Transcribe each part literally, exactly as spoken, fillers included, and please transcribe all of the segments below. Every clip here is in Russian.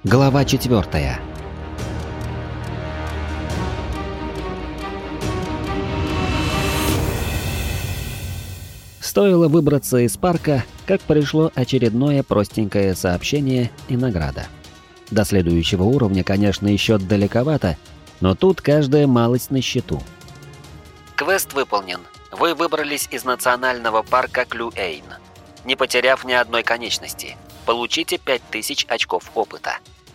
Глава четвертая. Стоило выбраться из парка, как пришло очередное простенькое сообщение и награда. До следующего уровня, конечно, еще далековато, но тут каждая малость на счету. Квест выполнен. Вы выбрались из национального парка Клю-Эйн, не потеряв ни одной конечности. Получите пять тысяч очков опыта.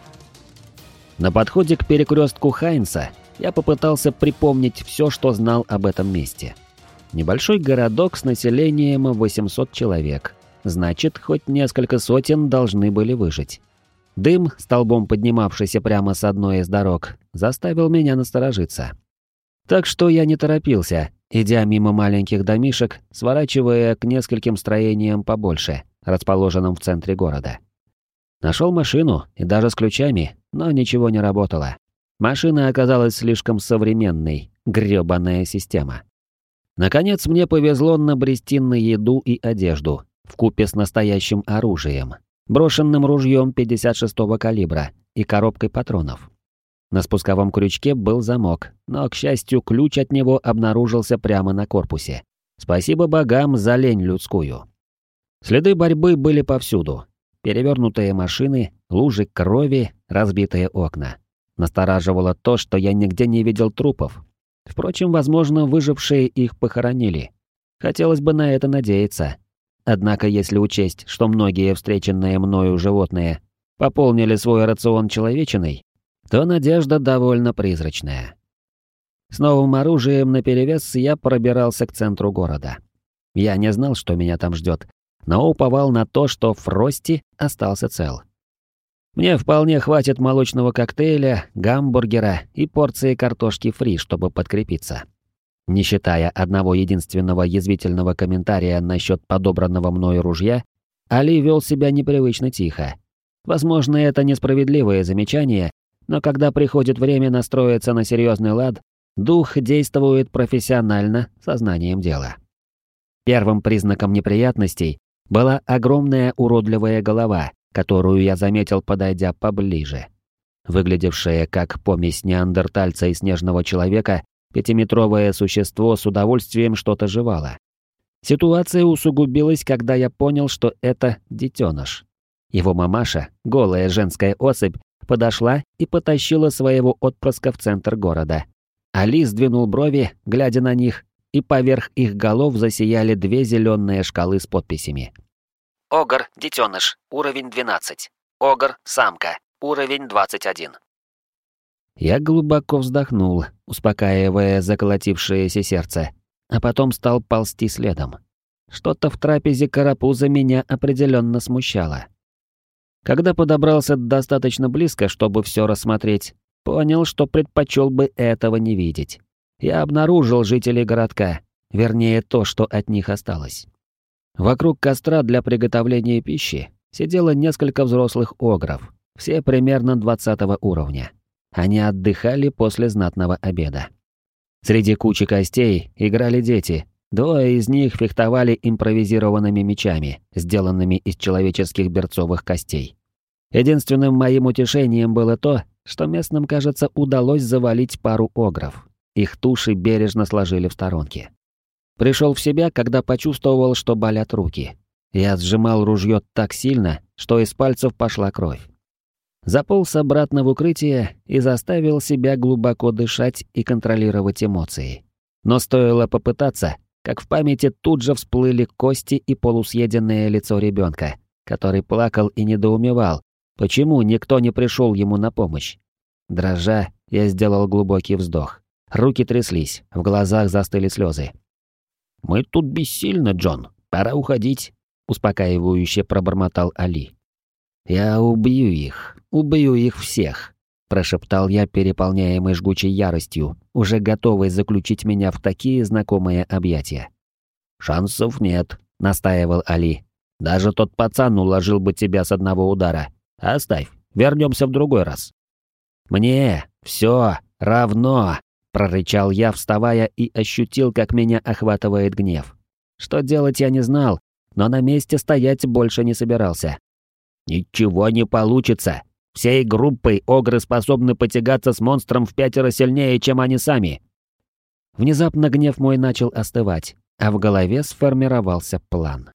На подходе к перекрестку Хайнса я попытался припомнить все, что знал об этом месте. Небольшой городок с населением восемьсот человек. Значит, хоть несколько сотен должны были выжить. Дым, столбом поднимавшийся прямо с одной из дорог, заставил меня насторожиться. Так что я не торопился, идя мимо маленьких домишек, сворачивая к нескольким строениям побольше, расположенным в центре города. Нашел машину, и даже с ключами, но ничего не работало. Машина оказалась слишком современной, грёбаная система. Наконец мне повезло набрести на еду и одежду, вкупе с настоящим оружием, брошенным ружьем пятьдесят шестого калибра и коробкой патронов. На спусковом крючке был замок, но, к счастью, ключ от него обнаружился прямо на корпусе. Спасибо богам за лень людскую. Следы борьбы были повсюду. Перевернутые машины, лужи крови, разбитые окна. Настораживало то, что я нигде не видел трупов. Впрочем, возможно, выжившие их похоронили. Хотелось бы на это надеяться. Однако, если учесть, что многие встреченные мною животные пополнили свой рацион человечиной, то надежда довольно призрачная. С новым оружием наперевес я пробирался к центру города. Я не знал, что меня там ждет, но уповал на то, что Фрости остался цел. Мне вполне хватит молочного коктейля, гамбургера и порции картошки фри, чтобы подкрепиться. Не считая одного единственного язвительного комментария насчет подобранного мною ружья, Али вел себя непривычно тихо. Возможно, это несправедливое замечание, но когда приходит время настроиться на серьезный лад, дух действует профессионально, сознанием дела. Первым признаком неприятностей была огромная уродливая голова, которую я заметил, подойдя поближе. Выглядевшее как помесь неандертальца и снежного человека, пятиметровое существо с удовольствием что-то жевало. Ситуация усугубилась, когда я понял, что это детеныш. Его мамаша, голая женская особь, подошла и потащила своего отпрыска в центр города. Али сдвинул брови, глядя на них, и поверх их голов засияли две зеленые шкалы с подписями. Огр, детеныш, уровень двенадцать. Огр, самка, уровень двадцать один. Я глубоко вздохнул, успокаивая заколотившееся сердце, а потом стал ползти следом. Что-то в трапезе карапуза меня определенно смущало. Когда подобрался достаточно близко, чтобы все рассмотреть, понял, что предпочел бы этого не видеть. Я обнаружил жителей городка, вернее то, что от них осталось. Вокруг костра для приготовления пищи сидело несколько взрослых огров, все примерно двадцатого уровня. Они отдыхали после знатного обеда. Среди кучи костей играли дети, двое из них фехтовали импровизированными мечами, сделанными из человеческих берцовых костей. Единственным моим утешением было то, что местным, кажется, удалось завалить пару огров. Их туши бережно сложили в сторонке. Пришел в себя, когда почувствовал, что болят руки. Я сжимал ружье так сильно, что из пальцев пошла кровь. Заполз обратно в укрытие и заставил себя глубоко дышать и контролировать эмоции. Но стоило попытаться, как в памяти тут же всплыли кости и полусъеденное лицо ребенка, который плакал и недоумевал, почему никто не пришел ему на помощь. Дрожа, я сделал глубокий вздох. Руки тряслись, в глазах застыли слезы. «Мы тут бессильны, Джон, пора уходить», — успокаивающе пробормотал Али. «Я убью их, убью их всех», — прошептал я, переполняемый жгучей яростью, уже готовый заключить меня в такие знакомые объятия. «Шансов нет», — настаивал Али. «Даже тот пацан уложил бы тебя с одного удара. Оставь, вернемся в другой раз». «Мне все равно», — прорычал я, вставая, и ощутил, как меня охватывает гнев. Что делать я не знал, но на месте стоять больше не собирался. «Ничего не получится. Всей группой огры способны потягаться с монстром в пятеро сильнее, чем они сами. Внезапно гнев мой начал остывать, а в голове сформировался план.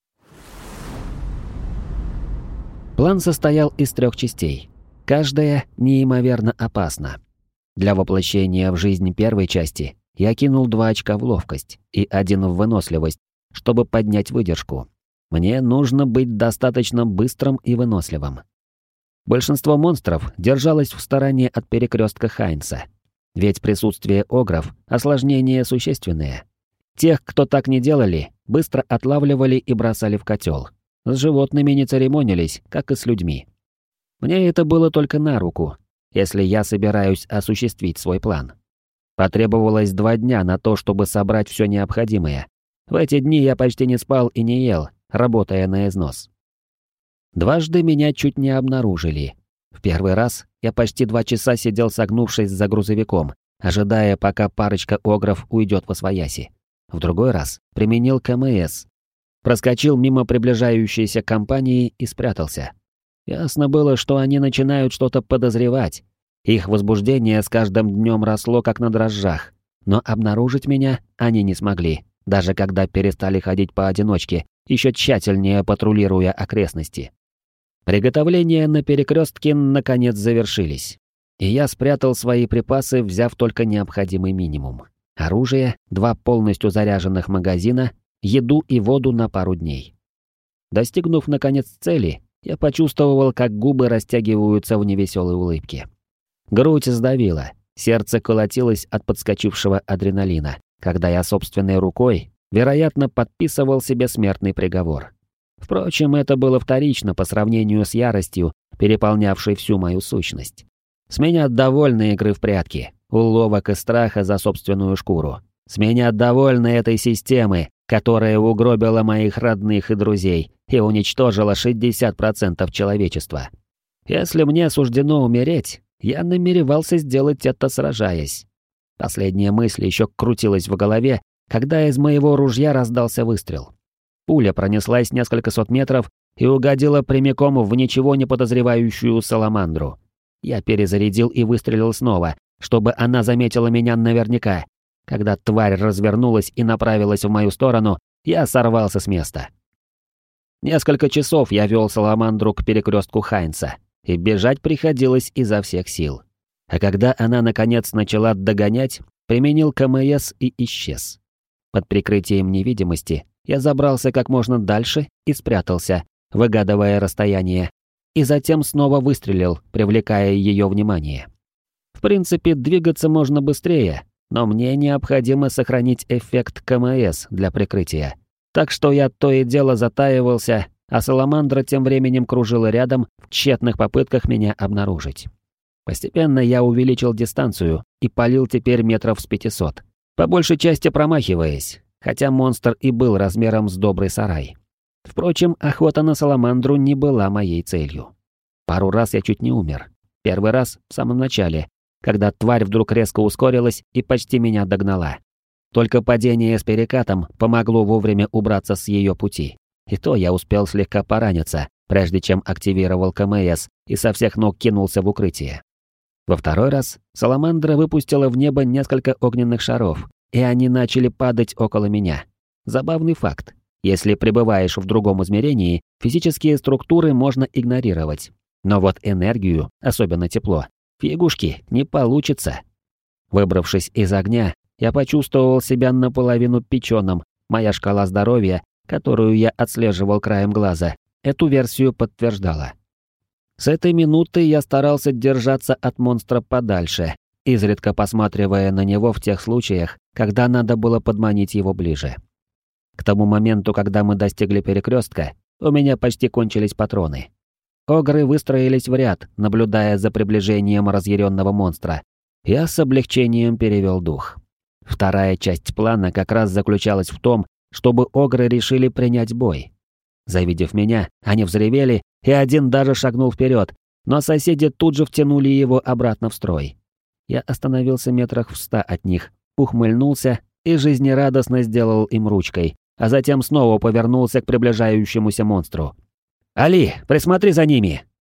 План состоял из трех частей. Каждая неимоверно опасна. Для воплощения в жизнь первой части я кинул два очка в ловкость и один в выносливость, чтобы поднять выдержку. Мне нужно быть достаточно быстрым и выносливым. Большинство монстров держалось в стороне от перекрестка Хайнса. Ведь присутствие огров – осложнение существенное. Тех, кто так не делали, быстро отлавливали и бросали в котел. С животными не церемонились, как и с людьми. Мне это было только на руку, если я собираюсь осуществить свой план. Потребовалось два дня на то, чтобы собрать все необходимое. В эти дни я почти не спал и не ел, работая на износ. Дважды меня чуть не обнаружили. В первый раз я почти два часа сидел согнувшись за грузовиком, ожидая, пока парочка огров уйдет восвояси. В другой раз применил КМС. Проскочил мимо приближающейся компании и спрятался. Ясно было, что они начинают что-то подозревать. Их возбуждение с каждым днем росло как на дрожжах. Но обнаружить меня они не смогли, даже когда перестали ходить поодиночке, еще тщательнее патрулируя окрестности. Приготовления на перекрестке наконец завершились. И я спрятал свои припасы, взяв только необходимый минимум. Оружие, два полностью заряженных магазина, еду и воду на пару дней. Достигнув, наконец, цели, я почувствовал, как губы растягиваются в невеселой улыбке. Грудь сдавила, сердце колотилось от подскочившего адреналина, когда я собственной рукой, вероятно, подписывал себе смертный приговор. Впрочем, это было вторично по сравнению с яростью, переполнявшей всю мою сущность. С меня довольны игры в прятки, уловок и страха за собственную шкуру. С меня довольны этой системы, которая угробила моих родных и друзей и уничтожила шестьдесят процентов человечества. Если мне суждено умереть, я намеревался сделать это, сражаясь. Последняя мысль еще крутилась в голове, когда из моего ружья раздался выстрел. Пуля пронеслась несколько сот метров и угодила прямиком в ничего не подозревающую саламандру. Я перезарядил и выстрелил снова, чтобы она заметила меня наверняка. Когда тварь развернулась и направилась в мою сторону, я сорвался с места. Несколько часов я вел саламандру к перекрестку Хайнса, и бежать приходилось изо всех сил. А когда она наконец начала догонять, применил КМС и исчез. Под прикрытием невидимости я забрался как можно дальше и спрятался, выгадывая расстояние, и затем снова выстрелил, привлекая ее внимание. В принципе, двигаться можно быстрее, но мне необходимо сохранить эффект КМС для прикрытия. Так что я то и дело затаивался, а саламандра тем временем кружила рядом в тщетных попытках меня обнаружить. Постепенно я увеличил дистанцию и палил теперь метров с пятисот, по большей части промахиваясь, хотя монстр и был размером с добрый сарай. Впрочем, охота на саламандру не была моей целью. Пару раз я чуть не умер. Первый раз в самом начале, когда тварь вдруг резко ускорилась и почти меня догнала. Только падение с перекатом помогло вовремя убраться с ее пути. И то я успел слегка пораниться, прежде чем активировал КМС и со всех ног кинулся в укрытие. Во второй раз саламандра выпустила в небо несколько огненных шаров, и они начали падать около меня. Забавный факт. Если пребываешь в другом измерении, физические структуры можно игнорировать. Но вот энергию, особенно тепло, фигушки, не получится. Выбравшись из огня, я почувствовал себя наполовину печеным. Моя шкала здоровья, которую я отслеживал краем глаза, эту версию подтверждала. С этой минуты я старался держаться от монстра подальше, изредка посматривая на него в тех случаях, когда надо было подманить его ближе. К тому моменту, когда мы достигли перекрестка, у меня почти кончились патроны. Огры выстроились в ряд, наблюдая за приближением разъяренного монстра. Я с облегчением перевел дух. Вторая часть плана как раз заключалась в том, чтобы огры решили принять бой. Завидев меня, они взревели, и один даже шагнул вперед, но соседи тут же втянули его обратно в строй. Я остановился метрах в ста от них, ухмыльнулся и жизнерадостно сделал им ручкой, а затем снова повернулся к приближающемуся монстру. «Али, присмотри за ними!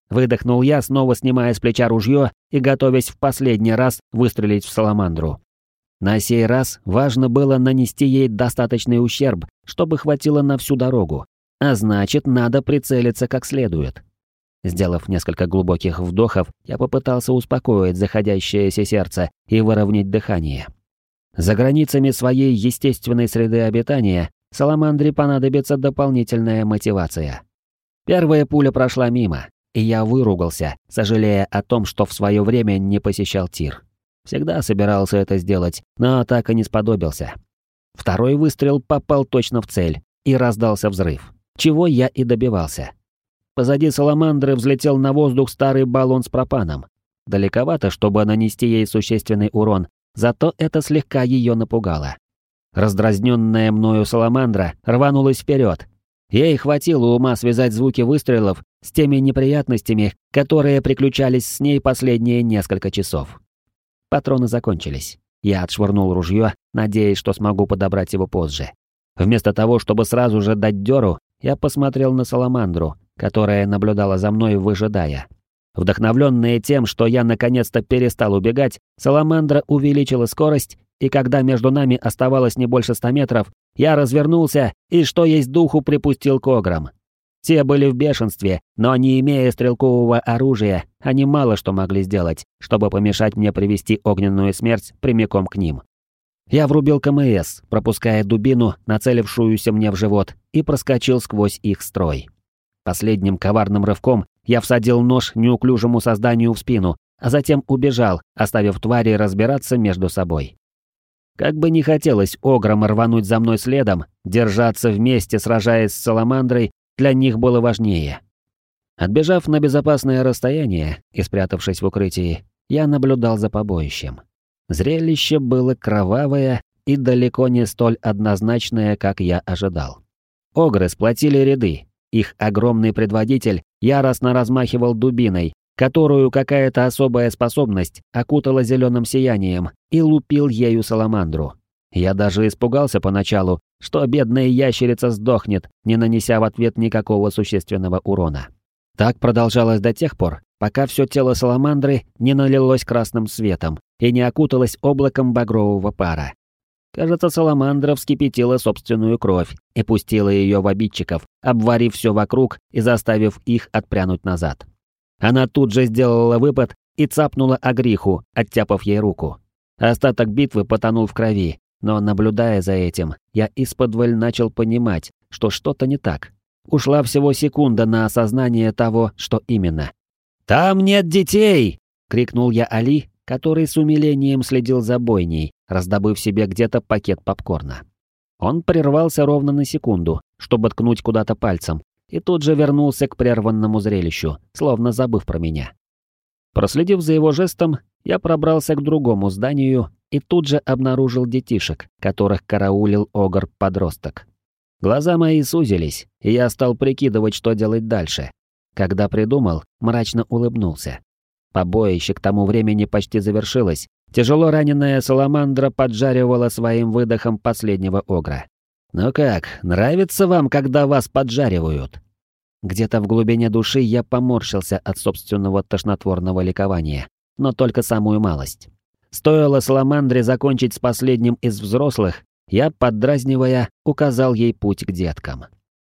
Выдохнул я, снова снимая с плеча ружье и готовясь в последний раз выстрелить в саламандру. На сей раз важно было нанести ей достаточный ущерб, чтобы хватило на всю дорогу. А значит, надо прицелиться как следует. Сделав несколько глубоких вдохов, я попытался успокоить заходящееся сердце и выровнять дыхание. За границами своей естественной среды обитания саламандре понадобится дополнительная мотивация. Первая пуля прошла мимо, и я выругался, сожалея о том, что в свое время не посещал тир. Всегда собирался это сделать, но так и не сподобился. Второй выстрел попал точно в цель, и раздался взрыв, чего я и добивался. Позади саламандры взлетел на воздух старый баллон с пропаном. Далековато, чтобы нанести ей существенный урон, зато это слегка ее напугало. Раздразненная мною саламандра рванулась вперед. Ей хватило ума связать звуки выстрелов с теми неприятностями, которые приключались с ней последние несколько часов. Патроны закончились. Я отшвырнул ружье, надеясь, что смогу подобрать его позже. Вместо того, чтобы сразу же дать дёру, я посмотрел на саламандру, которая наблюдала за мной, выжидая. Вдохновленная тем, что я наконец-то перестал убегать, саламандра увеличила скорость, и когда между нами оставалось не больше ста метров, я развернулся и, что есть духу, припустил к ограм. Те были в бешенстве, но не имея стрелкового оружия, они мало что могли сделать, чтобы помешать мне привести огненную смерть прямиком к ним. Я врубил КМС, пропуская дубину, нацелившуюся мне в живот, и проскочил сквозь их строй. Последним коварным рывком я всадил нож неуклюжему созданию в спину, а затем убежал, оставив твари разбираться между собой. Как бы не хотелось ограм рвануть за мной следом, держаться вместе, сражаясь с саламандрой, для них было важнее. Отбежав на безопасное расстояние и спрятавшись в укрытии, я наблюдал за побоищем. Зрелище было кровавое и далеко не столь однозначное, как я ожидал. Огры сплотили ряды. Их огромный предводитель яростно размахивал дубиной, которую какая-то особая способность окутала зеленым сиянием, и лупил ею саламандру. Я даже испугался поначалу, что бедная ящерица сдохнет, не нанеся в ответ никакого существенного урона. Так продолжалось до тех пор, пока все тело саламандры не налилось красным светом и не окуталось облаком багрового пара. Кажется, саламандра вскипятила собственную кровь и пустила ее в обидчиков, обварив все вокруг и заставив их отпрянуть назад. Она тут же сделала выпад и цапнула Агриху, оттяпав ей руку. Остаток битвы потонул в крови, но, наблюдая за этим, я исподволь начал понимать, что что-то не так. Ушла всего секунда на осознание того, что именно. «Там нет детей!» — крикнул я Али, который с умилением следил за бойней, раздобыв себе где-то пакет попкорна. Он прервался ровно на секунду, чтобы ткнуть куда-то пальцем, и тут же вернулся к прерванному зрелищу, словно забыв про меня. Проследив за его жестом, я пробрался к другому зданию и тут же обнаружил детишек, которых караулил огр-подросток. Глаза мои сузились, и я стал прикидывать, что делать дальше. Когда придумал, мрачно улыбнулся. Побоище к тому времени почти завершилось. Тяжело раненая саламандра поджаривала своим выдохом последнего огра. «Ну как, нравится вам, когда вас поджаривают?» Где-то в глубине души я поморщился от собственного тошнотворного ликования, но только самую малость. Стоило саламандре закончить с последним из взрослых, я, поддразнивая, указал ей путь к деткам.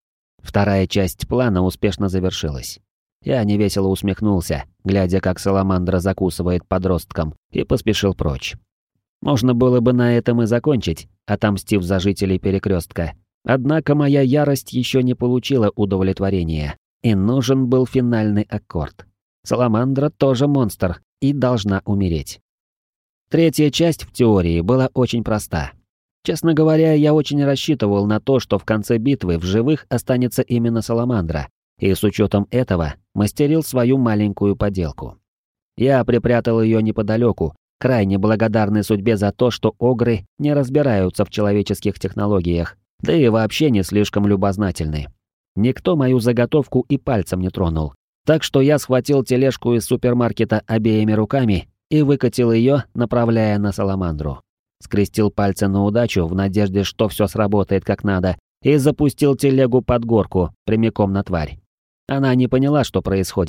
Вторая часть плана успешно завершилась. Я невесело усмехнулся, глядя, как саламандра закусывает подростком, и поспешил прочь. Можно было бы на этом и закончить, отомстив за жителей перекрестка. Однако моя ярость еще не получила удовлетворения, и нужен был финальный аккорд. Саламандра тоже монстр и должна умереть. Третья часть в теории была очень проста. Честно говоря, я очень рассчитывал на то, что в конце битвы в живых останется именно саламандра, и с учетом этого мастерил свою маленькую поделку. Я припрятал ее неподалеку, крайне благодарный судьбе за то, что огры не разбираются в человеческих технологиях, да и вообще не слишком любознательны. Никто мою заготовку и пальцем не тронул, так что я схватил тележку из супермаркета обеими руками и выкатил ее, направляя на саламандру. Скрестил пальцы на удачу в надежде, что все сработает как надо, и запустил телегу под горку, прямиком на тварь. Она не поняла, что происходит.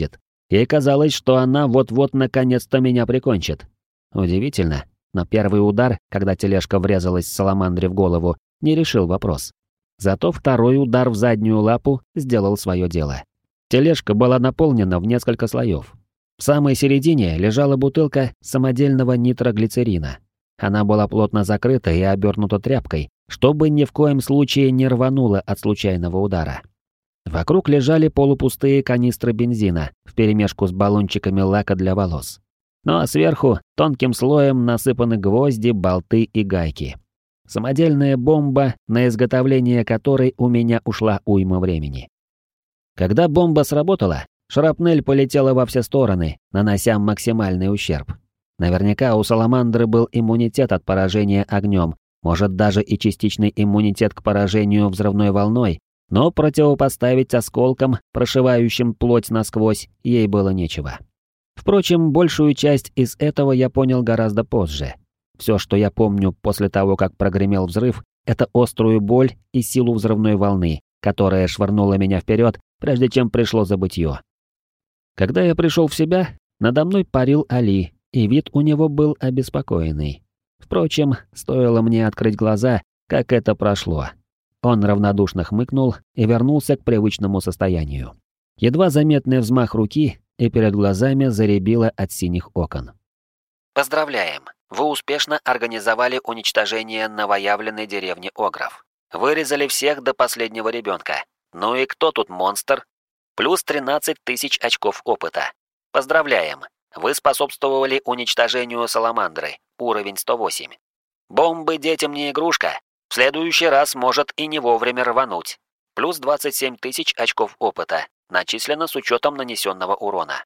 Ей казалось, что она вот-вот наконец-то меня прикончит. Удивительно, но первый удар, когда тележка врезалась Саламандре в голову, не решил вопрос. Зато второй удар в заднюю лапу сделал свое дело. Тележка была наполнена в несколько слоев. В самой середине лежала бутылка самодельного нитроглицерина. Она была плотно закрыта и обернута тряпкой, чтобы ни в коем случае не рвануло от случайного удара. Вокруг лежали полупустые канистры бензина вперемешку с баллончиками лака для волос. Ну а сверху тонким слоем насыпаны гвозди, болты и гайки. Самодельная бомба, на изготовление которой у меня ушла уйма времени. Когда бомба сработала, шрапнель полетела во все стороны, нанося максимальный ущерб. Наверняка у Саламандры был иммунитет от поражения огнем, может даже и частичный иммунитет к поражению взрывной волной, но противопоставить осколкам, прошивающим плоть насквозь, ей было нечего. Впрочем, большую часть из этого я понял гораздо позже. Все, что я помню после того, как прогремел взрыв, это острую боль и силу взрывной волны, которая швырнула меня вперед, прежде чем пришло забытье. Когда я пришел в себя, надо мной парил Али, и вид у него был обеспокоенный. Впрочем, стоило мне открыть глаза, как это прошло. Он равнодушно хмыкнул и вернулся к привычному состоянию. Едва заметный взмах руки, и перед глазами заребило от синих окон. Поздравляем! Вы успешно организовали уничтожение новоявленной деревни Огров. Вырезали всех до последнего ребенка. Ну и кто тут монстр? Плюс тринадцать тысяч очков опыта. Поздравляем! Вы способствовали уничтожению Саламандры, уровень сто восемь. Бомбы детям не игрушка. В следующий раз может и не вовремя рвануть. Плюс двадцать семь тысяч очков опыта. Начислено с учетом нанесенного урона.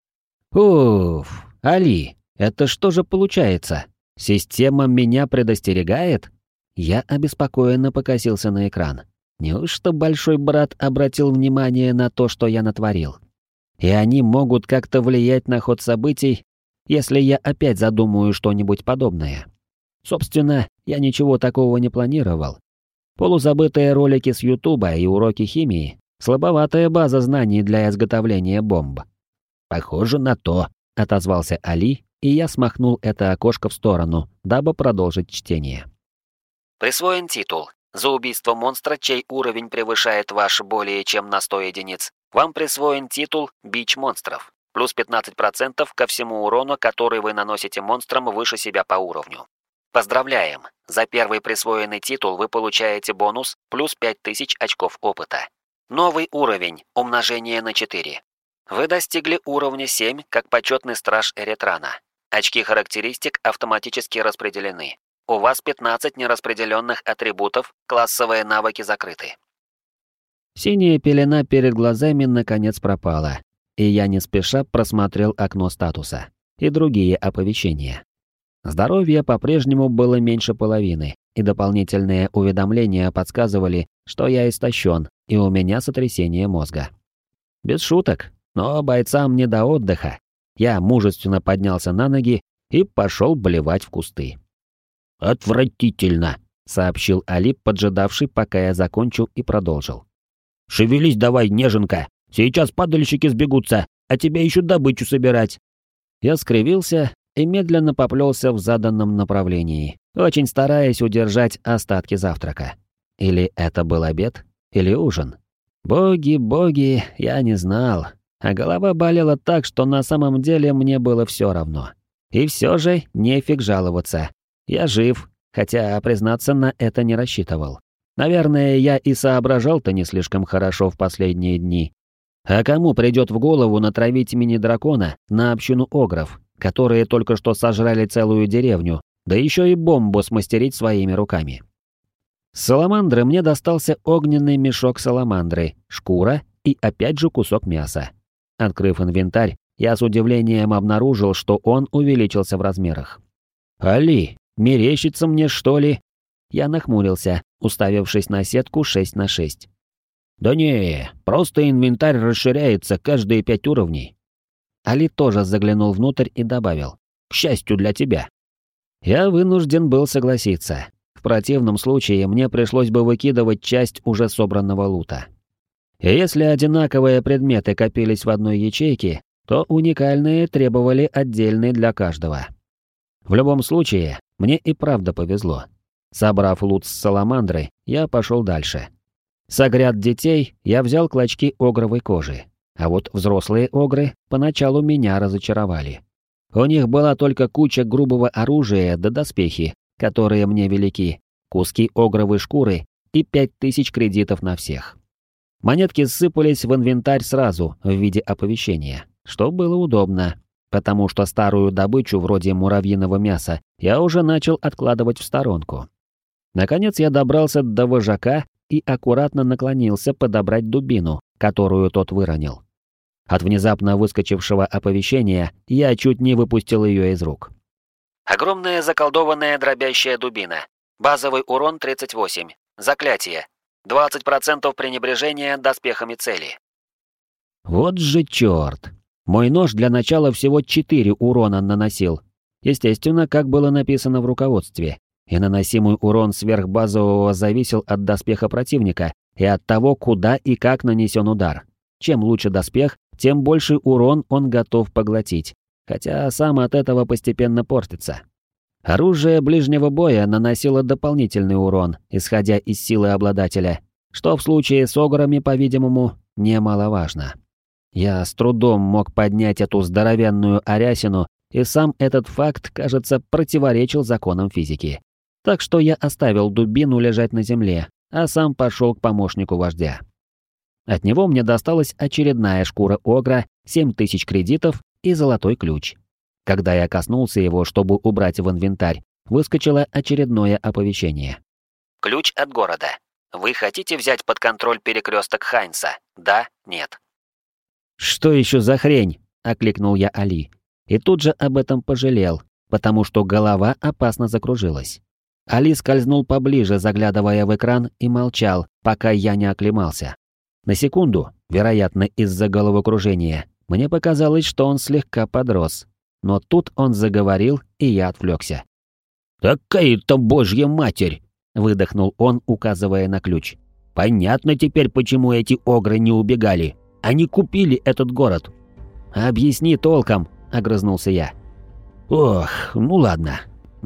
Уф, Али, это что же получается? Система меня предостерегает? Я обеспокоенно покосился на экран. Неужто большой брат обратил внимание на то, что я натворил? И они могут как-то влиять на ход событий, если я опять задумаю что-нибудь подобное. Собственно, я ничего такого не планировал. Полузабытые ролики с Ютуба и уроки химии — слабоватая база знаний для изготовления бомб. «Похоже на то», — отозвался Али, и я смахнул это окошко в сторону, дабы продолжить чтение. Присвоен титул. За убийство монстра, чей уровень превышает ваш более чем на сто единиц, вам присвоен титул «Бич монстров». Плюс пятнадцать процентов ко всему урону, который вы наносите монстрам выше себя по уровню. Поздравляем! За первый присвоенный титул вы получаете бонус плюс пять тысяч очков опыта. Новый уровень, умножение на четыре. Вы достигли уровня семь как почетный страж Эретрана. Очки характеристик автоматически распределены. У вас пятнадцать нераспределенных атрибутов, классовые навыки закрыты. Синяя пелена перед глазами наконец пропала, и я не спеша просмотрел окно статуса и другие оповещения. Здоровье по-прежнему было меньше половины, и дополнительные уведомления подсказывали, что я истощен, и у меня сотрясение мозга. Без шуток, но бойцам не до отдыха. Я мужественно поднялся на ноги и пошел блевать в кусты. «Отвратительно», — сообщил Али, поджидавший, пока я закончу, и продолжил. «Шевелись давай, неженка, сейчас падальщики сбегутся, а тебе еще добычу собирать». Я скривился и медленно поплелся в заданном направлении, очень стараясь удержать остатки завтрака. Или это был обед, или ужин. Боги, боги, я не знал, а голова болела так, что на самом деле мне было все равно. И все же нефиг жаловаться. Я жив, хотя, признаться, на это не рассчитывал. Наверное, я и соображал-то не слишком хорошо в последние дни. А кому придет в голову натравить мини-дракона на общину огров, которые только что сожрали целую деревню, да еще и бомбу смастерить своими руками? С саламандры мне достался огненный мешок саламандры, шкура и опять же кусок мяса. Открыв инвентарь, я с удивлением обнаружил, что он увеличился в размерах. «Али, мерещится мне, что ли?» Я нахмурился, уставившись на сетку шесть на шесть. «Да не, просто инвентарь расширяется каждые пять уровней». Али тоже заглянул внутрь и добавил: «К счастью для тебя». Я вынужден был согласиться. В противном случае мне пришлось бы выкидывать часть уже собранного лута. И если одинаковые предметы копились в одной ячейке, то уникальные требовали отдельный для каждого. В любом случае, мне и правда повезло. Собрав лут с саламандры, я пошел дальше. С огряд детей я взял клочки огровой кожи, а вот взрослые огры поначалу меня разочаровали. У них была только куча грубого оружия да доспехи, которые мне велики, куски огровой шкуры и пять тысяч кредитов на всех. Монетки сыпались в инвентарь сразу в виде оповещения, что было удобно, потому что старую добычу вроде муравьиного мяса я уже начал откладывать в сторонку. Наконец я добрался до вожака и аккуратно наклонился подобрать дубину, которую тот выронил. От внезапно выскочившего оповещения я чуть не выпустил ее из рук. Огромная заколдованная дробящая дубина. Базовый урон тридцать восемь. Заклятие. двадцать процентов пренебрежения доспехами цели. Вот же чёрт. Мой нож для начала всего четыре урона наносил. Естественно, как было написано в руководстве. И наносимый урон сверхбазового зависел от доспеха противника и от того, куда и как нанесен удар. Чем лучше доспех, тем больший урон он готов поглотить, хотя сам от этого постепенно портится. Оружие ближнего боя наносило дополнительный урон, исходя из силы обладателя, что в случае с ограми, по-видимому, немаловажно. Я с трудом мог поднять эту здоровенную арясину, и сам этот факт, кажется, противоречил законам физики. Так что я оставил дубину лежать на земле, а сам пошел к помощнику вождя. От него мне досталась очередная шкура огра, семь тысяч кредитов и золотой ключ. Когда я коснулся его, чтобы убрать в инвентарь, выскочило очередное оповещение. Ключ от города. Вы хотите взять под контроль перекресток Хайнса? Да? Нет? «Что еще за хрень?» — окликнул я Али. И тут же об этом пожалел, потому что голова опасно закружилась. Али скользнул поближе, заглядывая в экран, и молчал, пока я не оклемался. На секунду, вероятно, из-за головокружения, мне показалось, что он слегка подрос. Но тут он заговорил, и я отвлекся. «Такая-то божья матерь!» — выдохнул он, указывая на ключ. «Понятно теперь, почему эти огры не убегали. Они купили этот город». «Объясни толком», — огрызнулся я. «Ох, ну ладно.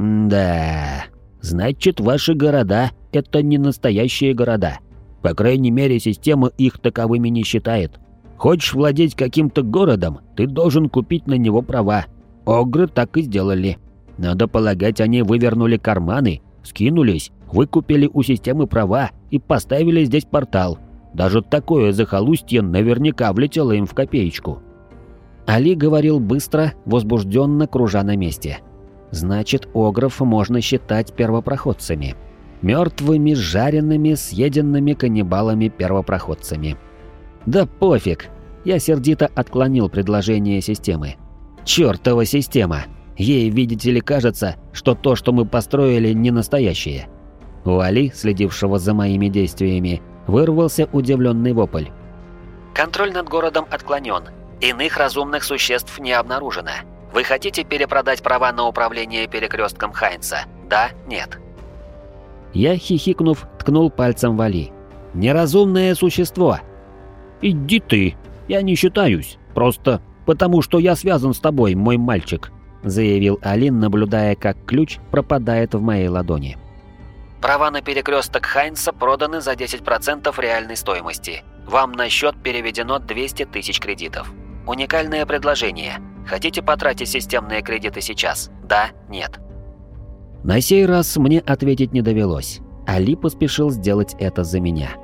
Да, значит, ваши города — это не настоящие города. По крайней мере, система их таковыми не считает. Хочешь владеть каким-то городом, ты должен купить на него права. Огры так и сделали. Надо полагать, они вывернули карманы, скинулись, выкупили у системы права и поставили здесь портал. Даже такое захолустье наверняка влетело им в копеечку». Али говорил быстро, возбужденно кружа на месте. «Значит, огров можно считать первопроходцами. Мертвыми, жареными, съеденными каннибалами-первопроходцами». «Да пофиг!» Я сердито отклонил предложение системы. «Чёртова система! Ей, видите ли, кажется, что то, что мы построили, не настоящее». У Али, следившего за моими действиями, вырвался удивленный вопль. Контроль над городом отклонен. Иных разумных существ не обнаружено. Вы хотите перепродать права на управление перекрестком Хайнса? Да? Нет? Я, хихикнув, ткнул пальцем в Али. «Неразумное существо!» «Иди ты! Я не считаюсь. Просто потому, что я связан с тобой, мой мальчик», заявил Алин, наблюдая, как ключ пропадает в моей ладони. Права на перекресток Хайнса проданы за десять процентов реальной стоимости. Вам на счет переведено двести тысяч кредитов. Уникальное предложение. Хотите потратить системные кредиты сейчас? Да? Нет? На сей раз мне ответить не довелось. Али поспешил сделать это за меня.